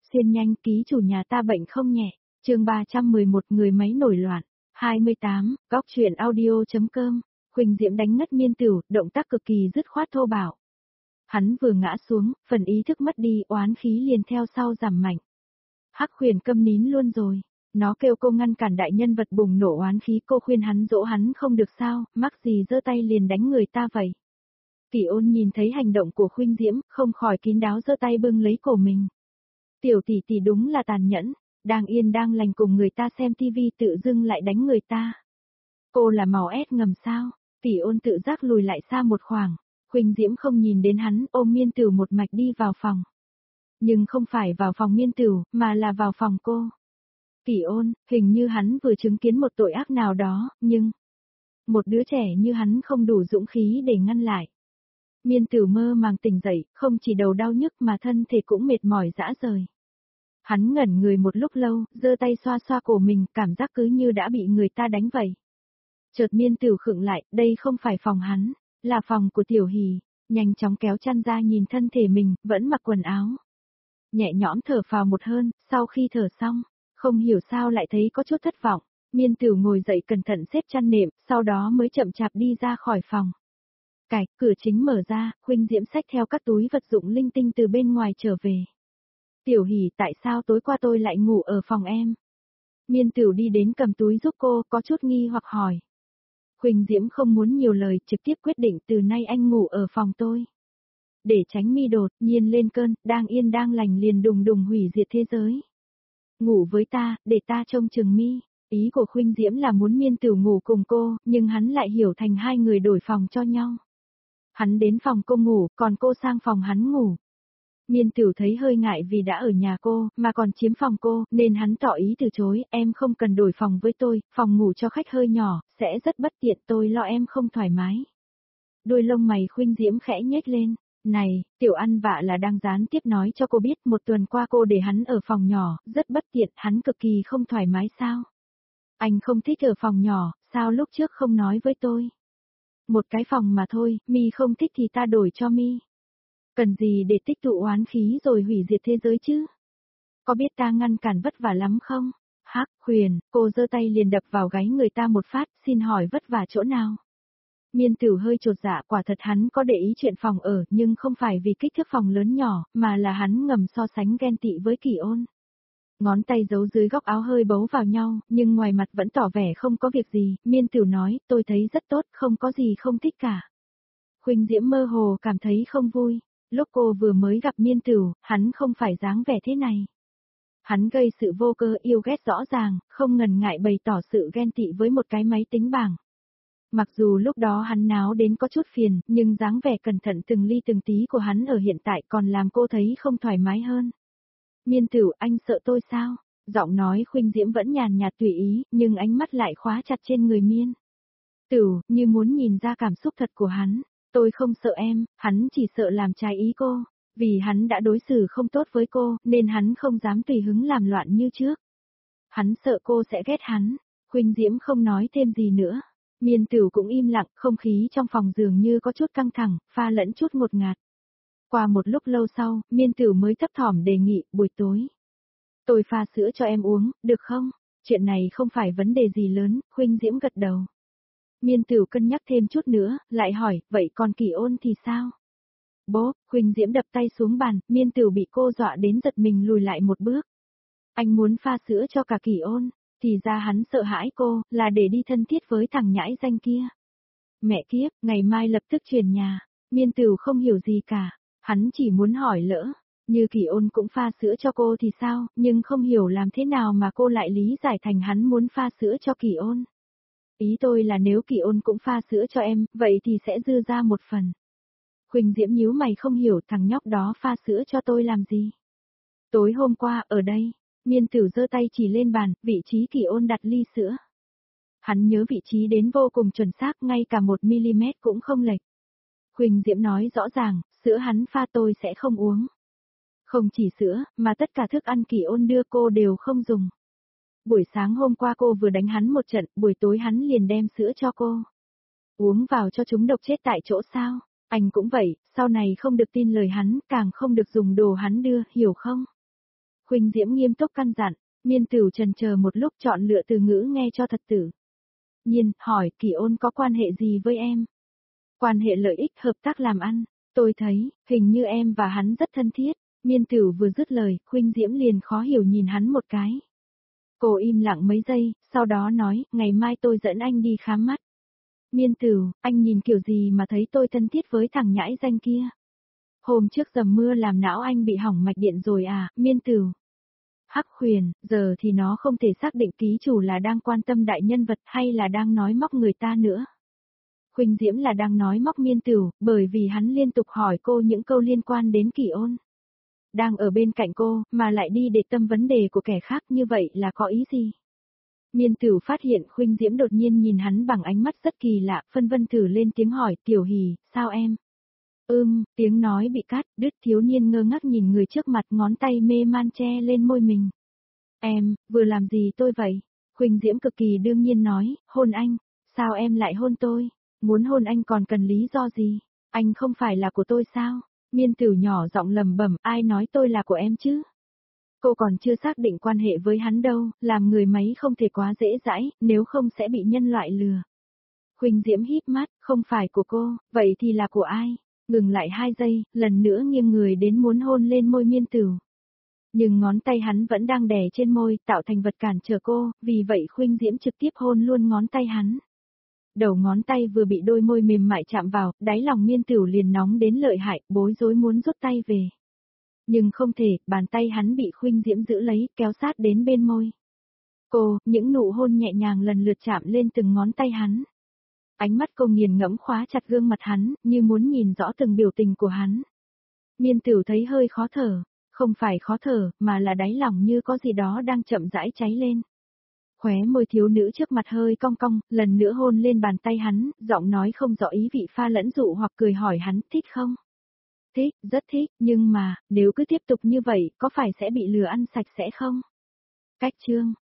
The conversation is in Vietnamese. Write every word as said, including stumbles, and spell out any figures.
Xuyên nhanh, ký chủ nhà ta bệnh không nhẹ. Chương ba trăm mười một người máy nổi loạn. hai mươi tám, góc truyện audio.com. Huỳnh Diễm đánh ngất Miên Tửu, động tác cực kỳ dứt khoát thô bạo. Hắn vừa ngã xuống, phần ý thức mất đi, oán khí liền theo sau giảm mạnh. Hắc Huyền câm nín luôn rồi. Nó kêu cô ngăn cản đại nhân vật bùng nổ oán khí, cô khuyên hắn dỗ hắn không được sao, mắc gì giơ tay liền đánh người ta vậy. Kỷ Ôn nhìn thấy hành động của Huỳnh Diễm, không khỏi kín đáo giơ tay bưng lấy cổ mình. Tiểu tỷ tỷ đúng là tàn nhẫn, đang yên đang lành cùng người ta xem tivi tự dưng lại đánh người ta. Cô là màu ép ngầm sao? Kỷ Ôn tự giác lùi lại xa một khoảng. Huỳnh Diễm không nhìn đến hắn, ôm Miên Tửu một mạch đi vào phòng. Nhưng không phải vào phòng Miên Tửu, mà là vào phòng cô. Kỷ Ôn, hình như hắn vừa chứng kiến một tội ác nào đó, nhưng một đứa trẻ như hắn không đủ dũng khí để ngăn lại. Miên Tửu mơ màng tỉnh dậy, không chỉ đầu đau nhức mà thân thể cũng mệt mỏi rã rời. Hắn ngẩn người một lúc lâu, giơ tay xoa xoa cổ mình, cảm giác cứ như đã bị người ta đánh vậy. Chợt Miên Tửu khựng lại, đây không phải phòng hắn, là phòng của Tiểu Hỷ, nhanh chóng kéo chăn ra nhìn thân thể mình, vẫn mặc quần áo. Nhẹ nhõm thở phào một hơi, sau khi thở xong, không hiểu sao lại thấy có chút thất vọng. Miên Tửu ngồi dậy cẩn thận xếp chăn nệm, sau đó mới chậm chạp đi ra khỏi phòng. Cạch, cửa chính mở ra, Huỳnh Diễm xách theo các túi vật dụng linh tinh từ bên ngoài trở về. Tiểu Hỷ, tại sao tối qua tôi lại ngủ ở phòng em? Miên Tửu đi đến cầm túi giúp cô, có chút nghi hoặc hỏi. Huỳnh Diễm không muốn nhiều lời, trực tiếp quyết định từ nay anh ngủ ở phòng tôi. Để tránh Mi đột nhiên lên cơn, đang yên đang lành liền đùng đùng hủy diệt thế giới. Ngủ với ta, để ta trông chừng Mi. Ý của Huỳnh Diễm là muốn Miên Tửu ngủ cùng cô, nhưng hắn lại hiểu thành hai người đổi phòng cho nhau. Hắn đến phòng cô ngủ, còn cô sang phòng hắn ngủ. Miên Tửu thấy hơi ngại vì đã ở nhà cô, mà còn chiếm phòng cô, nên hắn tỏ ý từ chối, em không cần đổi phòng với tôi, phòng ngủ cho khách hơi nhỏ, sẽ rất bất tiện, tôi lo em không thoải mái. Đôi lông mày Huỳnh Diễm khẽ nhếch lên, này, Tiểu ăn vạ là đang gián tiếp nói cho cô biết một tuần qua cô để hắn ở phòng nhỏ, rất bất tiện, hắn cực kỳ không thoải mái sao? Anh không thích ở phòng nhỏ, sao lúc trước không nói với tôi? Một cái phòng mà thôi, Mi không thích thì ta đổi cho Mi. Cần gì để tích tụ oán khí rồi hủy diệt thế giới chứ? Có biết ta ngăn cản vất vả lắm không? Hắc Huyền, cô giơ tay liền đập vào gáy người ta một phát, xin hỏi vất vả chỗ nào? Miên Tửu hơi chột dạ, quả thật hắn có để ý chuyện phòng ở, nhưng không phải vì kích thước phòng lớn nhỏ, mà là hắn ngầm so sánh ghen tị với Kỷ Ôn. Ngón tay giấu dưới góc áo hơi bấu vào nhau, nhưng ngoài mặt vẫn tỏ vẻ không có việc gì, Miên Tửu nói, tôi thấy rất tốt, không có gì không thích cả. Huỳnh Diễm mơ hồ cảm thấy không vui. Lúc cô vừa mới gặp Miên Tửu, hắn không phải dáng vẻ thế này. Hắn gây sự vô cơ yêu ghét rõ ràng, không ngần ngại bày tỏ sự ghen tị với một cái máy tính bảng. Mặc dù lúc đó hắn náo đến có chút phiền, nhưng dáng vẻ cẩn thận từng ly từng tí của hắn ở hiện tại còn làm cô thấy không thoải mái hơn. Miên Tửu, anh sợ tôi sao? Giọng nói Huỳnh Diễm vẫn nhàn nhạt tùy ý, nhưng ánh mắt lại khóa chặt trên người Miên Tửu, như muốn nhìn ra cảm xúc thật của hắn. Tôi không sợ em, hắn chỉ sợ làm trái ý cô. Vì hắn đã đối xử không tốt với cô, nên hắn không dám tùy hứng làm loạn như trước. Hắn sợ cô sẽ ghét hắn. Huỳnh Diễm không nói thêm gì nữa. Miên Tửu cũng im lặng, không khí trong phòng dường như có chút căng thẳng, pha lẫn chút ngột ngạt. Qua một lúc lâu sau, Miên Tửu mới thấp thỏm đề nghị, buổi tối. Tôi pha sữa cho em uống, được không? Chuyện này không phải vấn đề gì lớn, Huỳnh Diễm gật đầu. Miên Tửu cân nhắc thêm chút nữa, lại hỏi, vậy còn Kỷ Ôn thì sao? Bố, Huỳnh Diễm đập tay xuống bàn, Miên Tửu bị cô dọa đến giật mình lùi lại một bước. Anh muốn pha sữa cho cả Kỷ Ôn, thì ra hắn sợ hãi cô, là để đi thân thiết với thằng nhãi danh kia. Mẹ kiếp, ngày mai lập tức chuyển nhà, Miên Tửu không hiểu gì cả, hắn chỉ muốn hỏi lỡ, như Kỷ Ôn cũng pha sữa cho cô thì sao, nhưng không hiểu làm thế nào mà cô lại lý giải thành hắn muốn pha sữa cho Kỷ Ôn. Ý tôi là nếu Kỷ Ôn cũng pha sữa cho em, vậy thì sẽ dư ra một phần. Huỳnh Diễm nhíu mày không hiểu thằng nhóc đó pha sữa cho tôi làm gì. Tối hôm qua, ở đây, Miên Tửu giơ tay chỉ lên bàn, vị trí Kỷ Ôn đặt ly sữa. Hắn nhớ vị trí đến vô cùng chuẩn xác, ngay cả một mi-li-mét cũng không lệch. Huỳnh Diễm nói rõ ràng, sữa hắn pha tôi sẽ không uống. Không chỉ sữa, mà tất cả thức ăn Kỷ Ôn đưa cô đều không dùng. Buổi sáng hôm qua cô vừa đánh hắn một trận, buổi tối hắn liền đem sữa cho cô. Uống vào cho chúng độc chết tại chỗ sao? Anh cũng vậy, sau này không được tin lời hắn, càng không được dùng đồ hắn đưa, hiểu không? Khuynh Diễm nghiêm túc căn dặn, Miên Tửu chần chờ một lúc chọn lựa từ ngữ nghe cho thật tử. Nhiên, hỏi, Kỳ Ôn có quan hệ gì với em? Quan hệ lợi ích hợp tác làm ăn, tôi thấy, hình như em và hắn rất thân thiết. Miên Tửu vừa dứt lời, Khuynh Diễm liền khó hiểu nhìn hắn một cái. Cô im lặng mấy giây, sau đó nói, ngày mai tôi dẫn anh đi khám mắt. Miên Tửu, anh nhìn kiểu gì mà thấy tôi thân thiết với thằng nhãi danh kia? Hôm trước dầm mưa làm não anh bị hỏng mạch điện rồi à, Miên Tửu. Hắc Huyền, giờ thì nó không thể xác định ký chủ là đang quan tâm đại nhân vật hay là đang nói móc người ta nữa. Khuynh Diễm là đang nói móc Miên Tửu, bởi vì hắn liên tục hỏi cô những câu liên quan đến Kỳ Ôn. Đang ở bên cạnh cô, mà lại đi để tâm vấn đề của kẻ khác như vậy là có ý gì? Miên Tửu phát hiện Khuynh Diễm đột nhiên nhìn hắn bằng ánh mắt rất kỳ lạ, phân vân thử lên tiếng hỏi, Tiểu Hỉ, sao em? Ưm, tiếng nói bị cắt, đứt, thiếu niên ngơ ngác nhìn người trước mặt, ngón tay mê man che lên môi mình. Em, vừa làm gì tôi vậy? Khuynh Diễm cực kỳ đương nhiên nói, hôn anh. Sao em lại hôn tôi? Muốn hôn anh còn cần lý do gì? Anh không phải là của tôi sao? Miên Tửu nhỏ giọng lầm bẩm, ai nói tôi là của em chứ? Cô còn chưa xác định quan hệ với hắn đâu, làm người máy không thể quá dễ dãi, nếu không sẽ bị nhân loại lừa. Khuynh Diễm híp mắt, không phải của cô, vậy thì là của ai? Ngừng lại hai giây, lần nữa nghiêng người đến muốn hôn lên môi Miên Tửu. Nhưng ngón tay hắn vẫn đang đè trên môi, tạo thành vật cản trở cô, vì vậy Khuynh Diễm trực tiếp hôn luôn ngón tay hắn. Đầu ngón tay vừa bị đôi môi mềm mại chạm vào, đáy lòng Miên Tửu liền nóng đến lợi hại, bối rối muốn rút tay về. Nhưng không thể, bàn tay hắn bị Khuynh Diễm giữ lấy, kéo sát đến bên môi. Cô, những nụ hôn nhẹ nhàng lần lượt chạm lên từng ngón tay hắn. Ánh mắt cô nghiền ngẫm khóa chặt gương mặt hắn, như muốn nhìn rõ từng biểu tình của hắn. Miên Tửu thấy hơi khó thở, không phải khó thở, mà là đáy lòng như có gì đó đang chậm rãi cháy lên. Khóe môi thiếu nữ trước mặt hơi cong cong, lần nữa hôn lên bàn tay hắn, giọng nói không rõ ý vị pha lẫn dụ hoặc cười hỏi hắn, thích không? Thích, rất thích, nhưng mà, nếu cứ tiếp tục như vậy, có phải sẽ bị lừa ăn sạch sẽ không? Cách chương